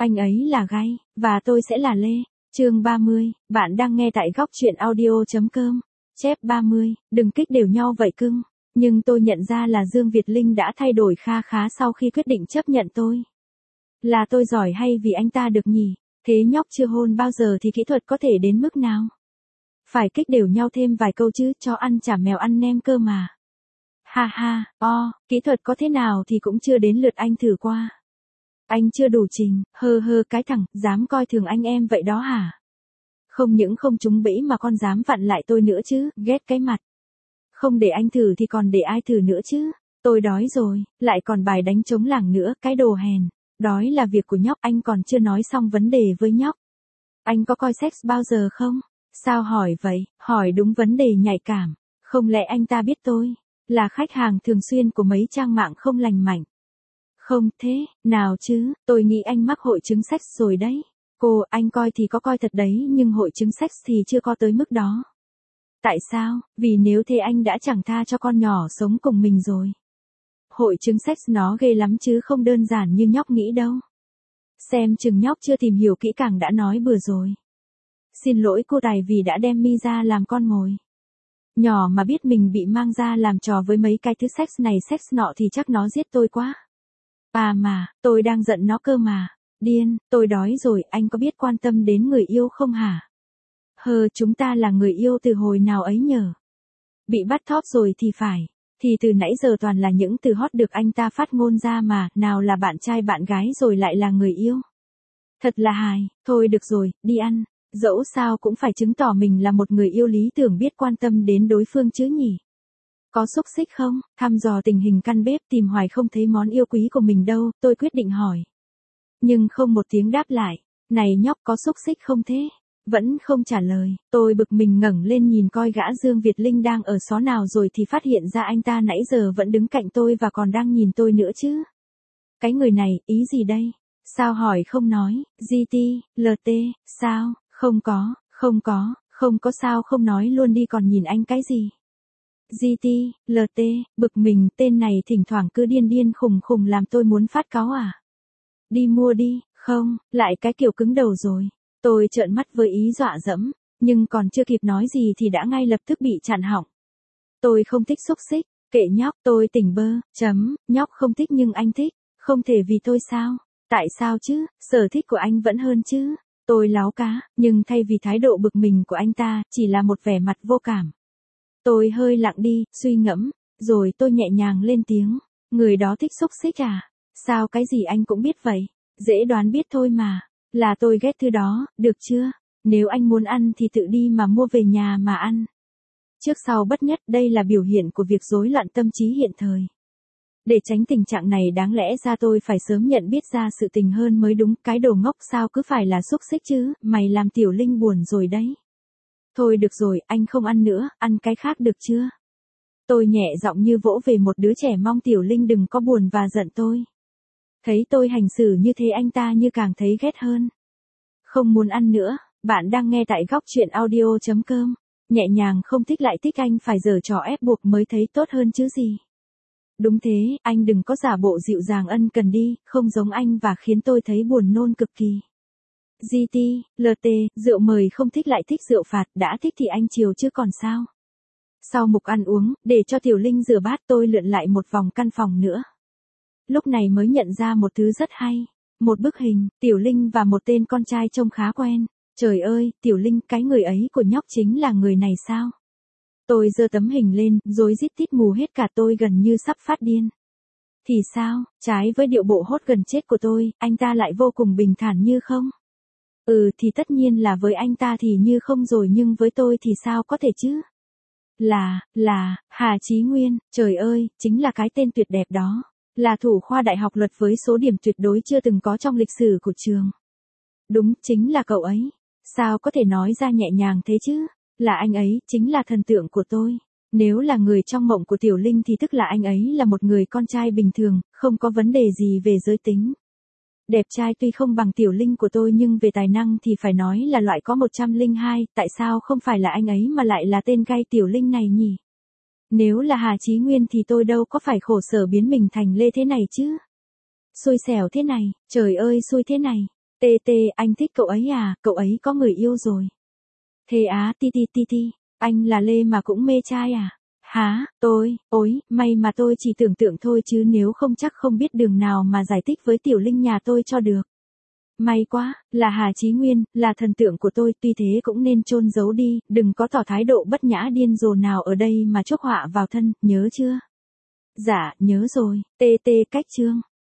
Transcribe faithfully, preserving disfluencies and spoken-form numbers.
Anh ấy là Gai, và tôi sẽ là Lê. Chương ba mươi, bạn đang nghe tại góc truyện audio.com. Chép ba mươi, đừng kích đều nhau vậy cưng. Nhưng tôi nhận ra là Dương Việt Linh đã thay đổi kha khá sau khi quyết định chấp nhận tôi. Là tôi giỏi hay vì anh ta được nhỉ? Thế nhóc chưa hôn bao giờ thì kỹ thuật có thể đến mức nào? Phải kích đều nhau thêm vài câu chứ, cho ăn chả mèo ăn nem cơ mà. Ha ha, o, kỹ thuật có thế nào thì cũng chưa đến lượt anh thử qua. Anh chưa đủ trình, hơ hơ cái thằng, dám coi thường anh em vậy đó hả? Không những không trúng bẫy mà con dám vặn lại tôi nữa chứ, ghét cái mặt. Không để anh thử thì còn để ai thử nữa chứ? Tôi đói rồi, lại còn bài đánh trống lảng nữa, cái đồ hèn. Đói là việc của nhóc, anh còn chưa nói xong vấn đề với nhóc. Anh có coi sex bao giờ không? Sao hỏi vậy, hỏi đúng vấn đề nhạy cảm. Không lẽ anh ta biết tôi là khách hàng thường xuyên của mấy trang mạng không lành mạnh? Không thế, nào chứ, tôi nghĩ anh mắc hội chứng sex rồi đấy. Cô, anh coi thì có coi thật đấy nhưng hội chứng sex thì chưa có tới mức đó. Tại sao? Vì nếu thế anh đã chẳng tha cho con nhỏ sống cùng mình rồi. Hội chứng sex nó ghê lắm chứ không đơn giản như nhóc nghĩ đâu. Xem chừng nhóc chưa tìm hiểu kỹ càng đã nói bừa rồi. Xin lỗi cô Tài vì đã đem mi ra làm con mồi. Nhỏ mà biết mình bị mang ra làm trò với mấy cái thứ sex này sex nọ thì chắc nó giết tôi quá. À mà, tôi đang giận nó cơ mà. Điên, tôi đói rồi, anh có biết quan tâm đến người yêu không hả? Hờ, chúng ta là người yêu từ hồi nào ấy nhở? Bị bắt thóp rồi thì phải. Thì từ nãy giờ toàn là những từ hot được anh ta phát ngôn ra mà, nào là bạn trai bạn gái rồi lại là người yêu. Thật là hài, thôi được rồi, đi ăn. Dẫu sao cũng phải chứng tỏ mình là một người yêu lý tưởng biết quan tâm đến đối phương chứ nhỉ? Có xúc xích không? Thăm dò tình hình căn bếp tìm hoài không thấy món yêu quý của mình đâu, tôi quyết định hỏi. Nhưng không một tiếng đáp lại. Này nhóc có xúc xích không thế? Vẫn không trả lời, tôi bực mình ngẩng lên nhìn coi gã Dương Việt Linh đang ở xó nào rồi thì phát hiện ra anh ta nãy giờ vẫn đứng cạnh tôi và còn đang nhìn tôi nữa chứ. Cái người này, ý gì đây? Sao hỏi không nói, giê tê, lờ tê, sao, không có, không có, không có sao không nói luôn đi còn nhìn anh cái gì? giê tê, lờ tê, bực mình, tên này thỉnh thoảng cứ điên điên khùng khùng làm tôi muốn phát cáu à? Đi mua đi, không, lại cái kiểu cứng đầu rồi. Tôi trợn mắt với ý dọa dẫm, nhưng còn chưa kịp nói gì thì đã ngay lập tức bị chặn họng. Tôi không thích xúc xích, kệ nhóc, tôi tỉnh bơ, chấm, nhóc không thích nhưng anh thích, không thể vì tôi sao? Tại sao chứ, sở thích của anh vẫn hơn chứ? Tôi láo cá, nhưng thay vì thái độ bực mình của anh ta, chỉ là một vẻ mặt vô cảm. Tôi hơi lặng đi, suy ngẫm, rồi tôi nhẹ nhàng lên tiếng, người đó thích xúc xích à? Sao cái gì anh cũng biết vậy? Dễ đoán biết thôi mà. Là tôi ghét thứ đó, được chưa? Nếu anh muốn ăn thì tự đi mà mua về nhà mà ăn. Trước sau bất nhất, đây là biểu hiện của việc rối loạn tâm trí hiện thời. Để tránh tình trạng này đáng lẽ ra tôi phải sớm nhận biết ra sự tình hơn mới đúng, cái đồ ngốc sao cứ phải là xúc xích chứ, mày làm Tiểu Linh buồn rồi đấy. Thôi được rồi, anh không ăn nữa, ăn cái khác được chưa? Tôi nhẹ giọng như vỗ về một đứa trẻ mong Tiểu Linh đừng có buồn và giận tôi. Thấy tôi hành xử như thế anh ta như càng thấy ghét hơn. Không muốn ăn nữa, bạn đang nghe tại góc truyện audio.com. Nhẹ nhàng không thích lại thích anh phải giở trò ép buộc mới thấy tốt hơn chứ gì. Đúng thế, anh đừng có giả bộ dịu dàng ân cần đi, không giống anh và khiến tôi thấy buồn nôn cực kỳ. giê tê, lờ tê, rượu mời không thích lại thích rượu phạt, đã thích thì anh chiều chứ còn sao. Sau mục ăn uống, để cho Tiểu Linh rửa bát tôi lượn lại một vòng căn phòng nữa. Lúc này mới nhận ra một thứ rất hay. Một bức hình, Tiểu Linh và một tên con trai trông khá quen. Trời ơi, Tiểu Linh, cái người ấy của nhóc chính là người này sao? Tôi giơ tấm hình lên, rối rít tít mù hết cả tôi gần như sắp phát điên. Thì sao, trái với điệu bộ hốt gần chết của tôi, anh ta lại vô cùng bình thản như không? Ừ thì tất nhiên là với anh ta thì như không rồi nhưng với tôi thì sao có thể chứ? Là, là, Hà Chí Nguyên, trời ơi, chính là cái tên tuyệt đẹp đó. Là thủ khoa đại học luật với số điểm tuyệt đối chưa từng có trong lịch sử của trường. Đúng, chính là cậu ấy. Sao có thể nói ra nhẹ nhàng thế chứ? Là anh ấy, chính là thần tượng của tôi. Nếu là người trong mộng của Tiểu Linh thì tức là anh ấy là một người con trai bình thường, không có vấn đề gì về giới tính. Đẹp trai tuy không bằng Tiểu Linh của tôi nhưng về tài năng thì phải nói là loại có một trăm lẻ hai, tại sao không phải là anh ấy mà lại là tên Gai Tiểu Linh này nhỉ? Nếu là Hà Chí Nguyên thì tôi đâu có phải khổ sở biến mình thành Lê thế này chứ. Xui xẻo thế này, trời ơi xui thế này. Tê tê, anh thích cậu ấy à, cậu ấy có người yêu rồi. Thế á, ti ti ti ti, anh là Lê mà cũng mê trai à? Hả, tôi, ôi, may mà tôi chỉ tưởng tượng thôi chứ nếu không chắc không biết đường nào mà giải thích với Tiểu Linh nhà tôi cho được. May quá, là Hà Chí Nguyên, là thần tượng của tôi, tuy thế cũng nên chôn giấu đi, đừng có tỏ thái độ bất nhã điên rồ nào ở đây mà chuốc họa vào thân, nhớ chưa? Dạ, nhớ rồi, tê tê cách chương.